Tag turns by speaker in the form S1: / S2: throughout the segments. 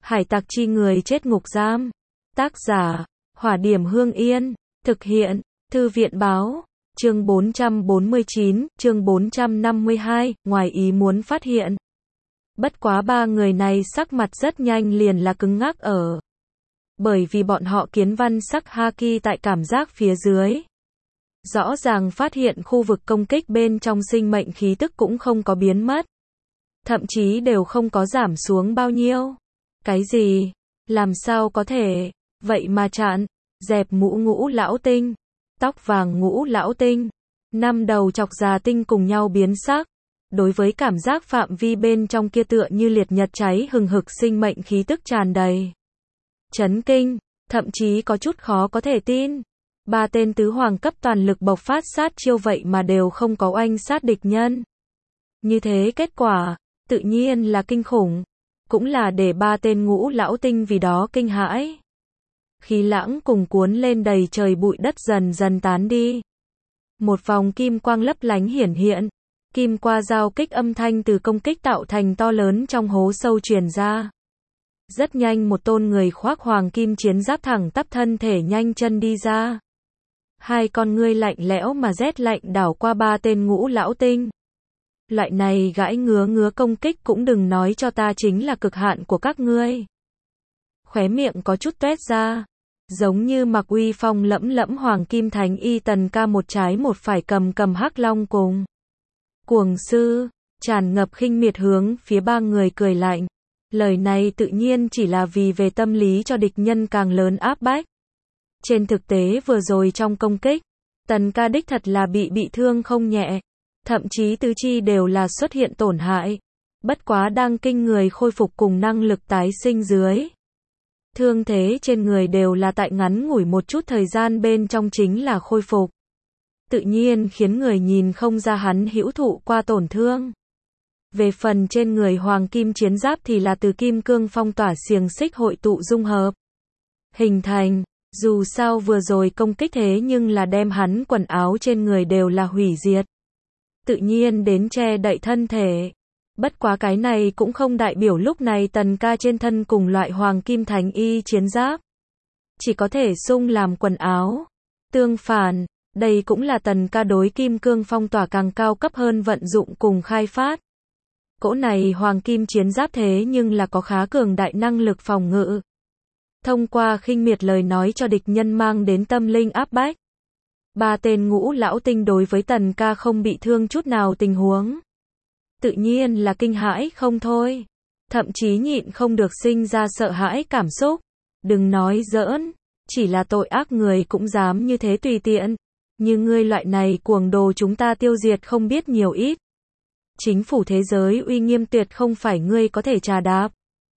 S1: Hải tặc chi người chết ngục giam. Tác giả, Hỏa Điểm Hương Yên. Thực hiện, Thư viện báo. Chương 449, chương 452, ngoài ý muốn phát hiện. Bất quá ba người này sắc mặt rất nhanh liền là cứng ngắc ở. Bởi vì bọn họ kiến văn sắc haki tại cảm giác phía dưới. Rõ ràng phát hiện khu vực công kích bên trong sinh mệnh khí tức cũng không có biến mất. Thậm chí đều không có giảm xuống bao nhiêu. Cái gì? Làm sao có thể? Vậy mà chặn. Dẹp mũ ngũ lão tinh. Tóc vàng ngũ lão tinh. Năm đầu chọc già tinh cùng nhau biến sắc. Đối với cảm giác phạm vi bên trong kia tựa như liệt nhật cháy hừng hực sinh mệnh khí tức tràn đầy. Chấn kinh, thậm chí có chút khó có thể tin. Ba tên tứ hoàng cấp toàn lực bộc phát sát chiêu vậy mà đều không có oanh sát địch nhân. Như thế kết quả, tự nhiên là kinh khủng. Cũng là để ba tên ngũ lão tinh vì đó kinh hãi. Khí lãng cùng cuốn lên đầy trời bụi đất dần dần tán đi. Một vòng kim quang lấp lánh hiển hiện. Kim qua giao kích âm thanh từ công kích tạo thành to lớn trong hố sâu truyền ra. Rất nhanh một tôn người khoác hoàng kim chiến giáp thẳng tắp thân thể nhanh chân đi ra. Hai con ngươi lạnh lẽo mà rét lạnh đảo qua ba tên ngũ lão tinh. Loại này gãi ngứa công kích cũng đừng nói cho ta chính là cực hạn của các ngươi. Khóe miệng có chút toét ra. Giống như mặc uy phong lẫm lẫm hoàng kim thánh y Tần Ca một trái một phải cầm hắc long cùng. Cuồng sư, tràn ngập khinh miệt hướng phía ba người cười lạnh. Lời này tự nhiên chỉ là vì về tâm lý cho địch nhân càng lớn áp bách. Trên thực tế vừa rồi trong công kích, Tần Ca đích thật là bị thương không nhẹ. Thậm chí tứ chi đều là xuất hiện tổn hại. Bất quá đang kinh người khôi phục cùng năng lực tái sinh dưới. Thương thế trên người đều là tại ngắn ngủi một chút thời gian bên trong chính là khôi phục. Tự nhiên khiến người nhìn không ra hắn hữu thụ qua tổn thương. Về phần trên người hoàng kim chiến giáp thì là từ kim cương phong tỏa xiềng xích hội tụ dung hợp. Hình thành, dù sao vừa rồi công kích thế nhưng là đem hắn quần áo trên người đều là hủy diệt. Tự nhiên đến che đậy thân thể. Bất quá cái này cũng không đại biểu lúc này Tần Ca trên thân cùng loại hoàng kim thánh y chiến giáp. Chỉ có thể xung làm quần áo. Tương phản, đây cũng là Tần Ca đối kim cương phong tỏa càng cao cấp hơn vận dụng cùng khai phát. Cỗ này hoàng kim chiến giáp thế nhưng là có khá cường đại năng lực phòng ngự. Thông qua khinh miệt lời nói cho địch nhân mang đến tâm linh áp bách. Ba tên ngũ lão tinh đối với Tần Ca không bị thương chút nào tình huống. Tự nhiên là kinh hãi không thôi. Thậm chí nhịn không được sinh ra sợ hãi cảm xúc. Đừng nói giỡn, chỉ là tội ác người cũng dám như thế tùy tiện. Như ngươi loại này cuồng đồ chúng ta tiêu diệt không biết nhiều ít. Chính phủ thế giới uy nghiêm tuyệt không phải ngươi có thể trà đạp.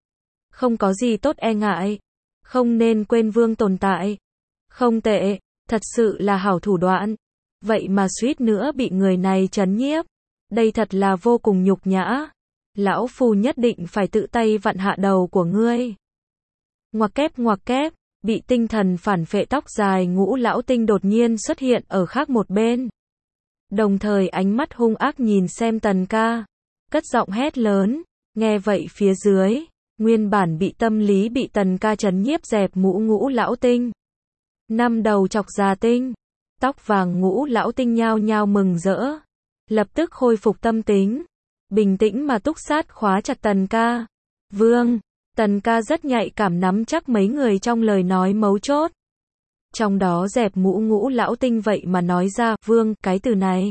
S1: Không có gì tốt e ngại. Không nên quên vương tồn tại. Không tệ, thật sự là hảo thủ đoạn. Vậy mà suýt nữa bị người này trấn nhiếp. Đây thật là vô cùng nhục nhã. Lão phu nhất định phải tự tay vặn hạ đầu của ngươi. Ngoặc kép, bị tinh thần phản phệ tóc dài ngũ lão tinh đột nhiên xuất hiện ở khác một bên. Đồng thời ánh mắt hung ác nhìn xem Tần Ca. Cất giọng hét lớn. Nghe vậy phía dưới, nguyên bản bị tâm lý bị Tần Ca trấn nhiếp dẹp mũ ngũ lão tinh. Năm đầu chọc già tinh. Tóc vàng ngũ lão tinh nhao nhao mừng rỡ. Lập tức khôi phục tâm tính. Bình tĩnh mà túc sát khóa chặt Tần Ca. Vương. Tần Ca rất nhạy cảm nắm chắc mấy người trong lời nói mấu chốt. Trong đó dẹp mũ ngũ lão tinh vậy mà nói ra vương cái từ này.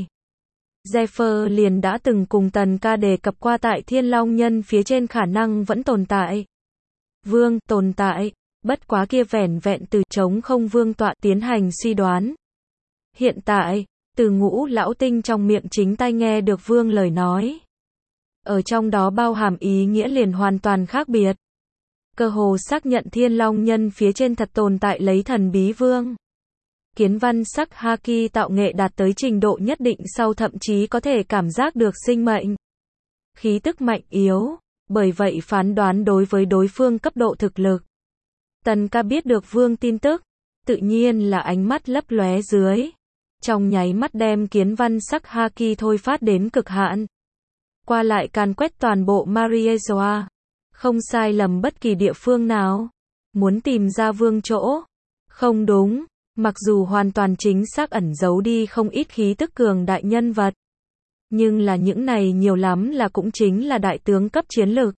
S1: Zephyr liền đã từng cùng Tần Ca đề cập qua tại Thiên Long Nhân phía trên khả năng vẫn tồn tại. Vương tồn tại, bất quá kia vẻn vẹn từ trống không vương tọa tiến hành suy đoán. Hiện tại, từ ngũ lão tinh trong miệng chính tai nghe được vương lời nói. Ở trong đó bao hàm ý nghĩa liền hoàn toàn khác biệt. Cơ hồ xác nhận Thiên Long Nhân phía trên thật tồn tại lấy thần bí vương. Kiến văn sắc haki tạo nghệ đạt tới trình độ nhất định sau thậm chí có thể cảm giác được sinh mệnh. Khí tức mạnh yếu, bởi vậy phán đoán đối với đối phương cấp độ thực lực. Tần Ca biết được vương tin tức, tự nhiên là ánh mắt lấp lóe dưới. Trong nháy mắt đem kiến văn sắc haki thôi phát đến cực hạn. Qua lại càn quét toàn bộ Mariezoa. Không sai lầm bất kỳ địa phương nào. Muốn tìm ra vương chỗ. Không đúng. Mặc dù hoàn toàn chính xác ẩn giấu đi không ít khí tức cường đại nhân vật. Nhưng là những này nhiều lắm là cũng chính là đại tướng cấp chiến lược.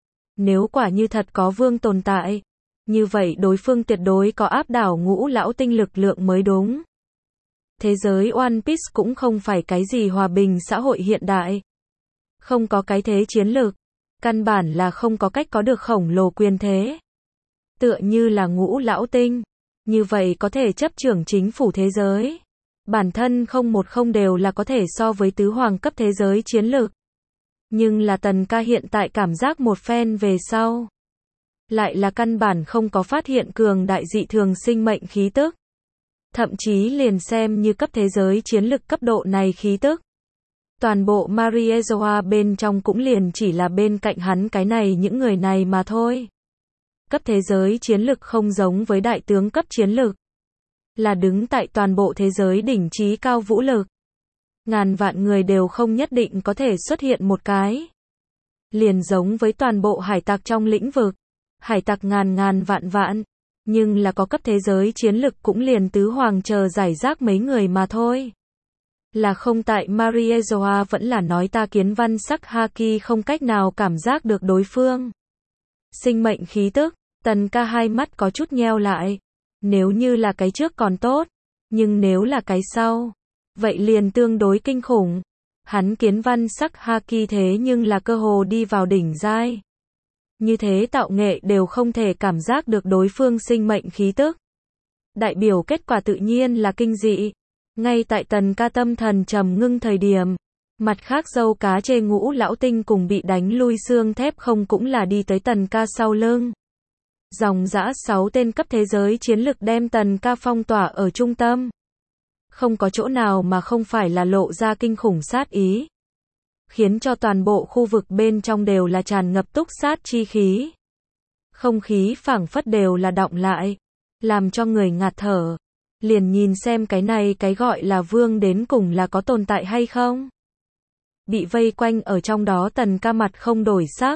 S1: Nếu quả như thật có vương tồn tại, như vậy đối phương tuyệt đối có áp đảo ngũ lão tinh lực lượng mới đúng. Thế giới One Piece cũng không phải cái gì hòa bình xã hội hiện đại. Không có cái thế chiến lược. Căn bản là không có cách có được khổng lồ quyền thế. Tựa như là ngũ lão tinh. Như vậy có thể chấp trưởng chính phủ thế giới. Bản thân không một không đều là có thể so với tứ hoàng cấp thế giới chiến lược. Nhưng là Tần ca hiện tại cảm giác một phen về sau. Lại là căn bản không có phát hiện cường đại dị thường sinh mệnh khí tức. Thậm chí liền xem như cấp thế giới chiến lực cấp độ này khí tức. Toàn bộ Mariezoa bên trong cũng liền chỉ là bên cạnh hắn cái này những người này mà thôi. Cấp thế giới chiến lực không giống với đại tướng cấp chiến lực. Là đứng tại toàn bộ thế giới đỉnh trí cao vũ lực. Ngàn vạn người đều không nhất định có thể xuất hiện một cái. Liền giống với toàn bộ hải tặc trong lĩnh vực. Hải tặc ngàn vạn vạn. Nhưng là có cấp thế giới chiến lực cũng liền tứ hoàng chờ giải rác mấy người mà thôi. Là không tại Mariezoa vẫn là nói ta kiến văn sắc haki không cách nào cảm giác được đối phương. Sinh mệnh khí tức, Tần ca hai mắt có chút nheo lại. Nếu như là cái trước còn tốt, nhưng nếu là cái sau, vậy liền tương đối kinh khủng. Hắn kiến văn sắc haki thế nhưng là cơ hồ đi vào đỉnh giai. Như thế tạo nghệ đều không thể cảm giác được đối phương sinh mệnh khí tức. Đại biểu kết quả tự nhiên là kinh dị. Ngay tại Tần ca tâm thần trầm ngưng thời điểm, mặt khác dâu cá chê ngũ lão tinh cùng bị đánh lui xương thép không cũng là đi tới Tần ca sau lưng. Dòng dã 6 tên cấp thế giới chiến lực đem Tần ca phong tỏa ở trung tâm. Không có chỗ nào mà không phải là lộ ra kinh khủng sát ý. Khiến cho toàn bộ khu vực bên trong đều là tràn ngập túc sát chi khí. Không khí phảng phất đều là đọng lại, làm cho người ngạt thở. Liền nhìn xem cái này cái gọi là vương đến cùng là có tồn tại hay không. Bị vây quanh ở trong đó Tần ca mặt không đổi sắc.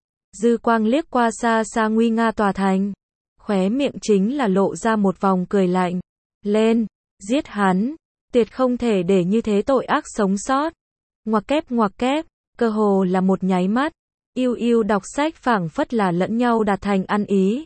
S1: Dư quang liếc qua xa xa nguy nga tòa thành. Khóe miệng chính là lộ ra một vòng cười lạnh. Lên, giết hắn, tuyệt không thể để như thế tội ác sống sót. Ngoặc kép, cơ hồ là một nháy mắt. Yêu đọc sách phảng phất là lẫn nhau đạt thành ăn ý.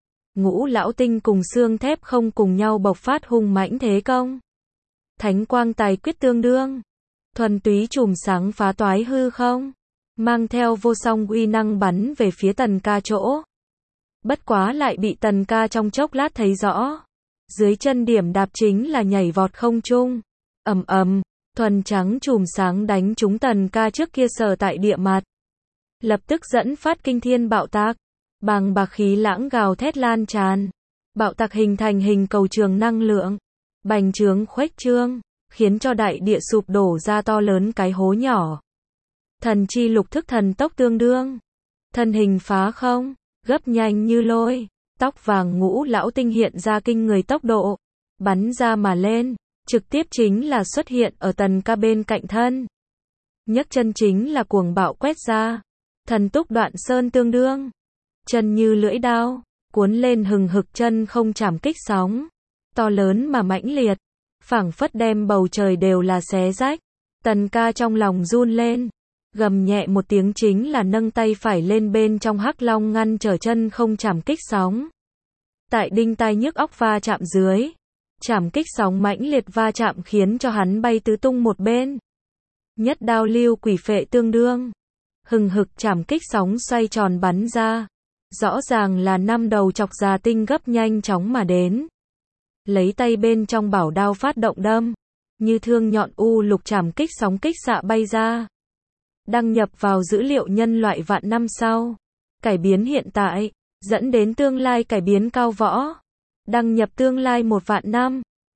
S1: Ngũ lão tinh cùng xương thép không cùng nhau bộc phát hung mãnh thế công. Thánh quang tài quyết tương đương. Thuần túy chùm sáng phá toái hư không. Mang theo vô song uy năng bắn về phía Tần ca chỗ. Bất quá lại bị Tần ca trong chốc lát thấy rõ. Dưới chân điểm đạp chính là nhảy vọt không trung. Ầm, thuần trắng chùm sáng đánh trúng Tần ca trước kia sở tại địa mặt. Lập tức dẫn phát kinh thiên bạo tạc. Bàng bạc khí lãng gào thét lan tràn. Bạo tạc hình thành hình cầu trường năng lượng. Bành trướng khuếch trương, khiến cho đại địa sụp đổ ra to lớn cái hố nhỏ. Thần chi lục thức thần tốc tương đương. Thân hình phá không, gấp nhanh như lôi. Tóc vàng ngũ lão tinh hiện ra kinh người tốc độ. Bắn ra mà lên, trực tiếp chính là xuất hiện ở Tần ca bên cạnh thân. Nhấc chân chính là cuồng bạo quét ra. Thần túc đoạn sơn tương đương. Chân như lưỡi đao, cuốn lên hừng hực chân không chạm kích sóng. To lớn mà mãnh liệt, phảng phất đem bầu trời đều là xé rách. Tần ca trong lòng run lên, gầm nhẹ một tiếng chính là nâng tay phải lên bên trong hắc long ngăn trở chân không chạm kích sóng. Tại đinh tai nhức óc va chạm dưới, chạm kích sóng mãnh liệt va chạm khiến cho hắn bay tứ tung một bên. Nhất đao lưu quỷ phệ tương đương. Hừng hực chạm kích sóng xoay tròn bắn ra. Rõ ràng là 5 đầu chọc già tinh gấp nhanh chóng mà đến. Lấy tay bên trong bảo đao phát động đâm. Như thương nhọn u lục chạm kích sóng kích xạ bay ra. Đăng nhập vào dữ liệu nhân loại vạn năm sau. Cải biến hiện tại, dẫn đến tương lai cải biến cao võ. Đăng nhập tương lai 1 vạn năm.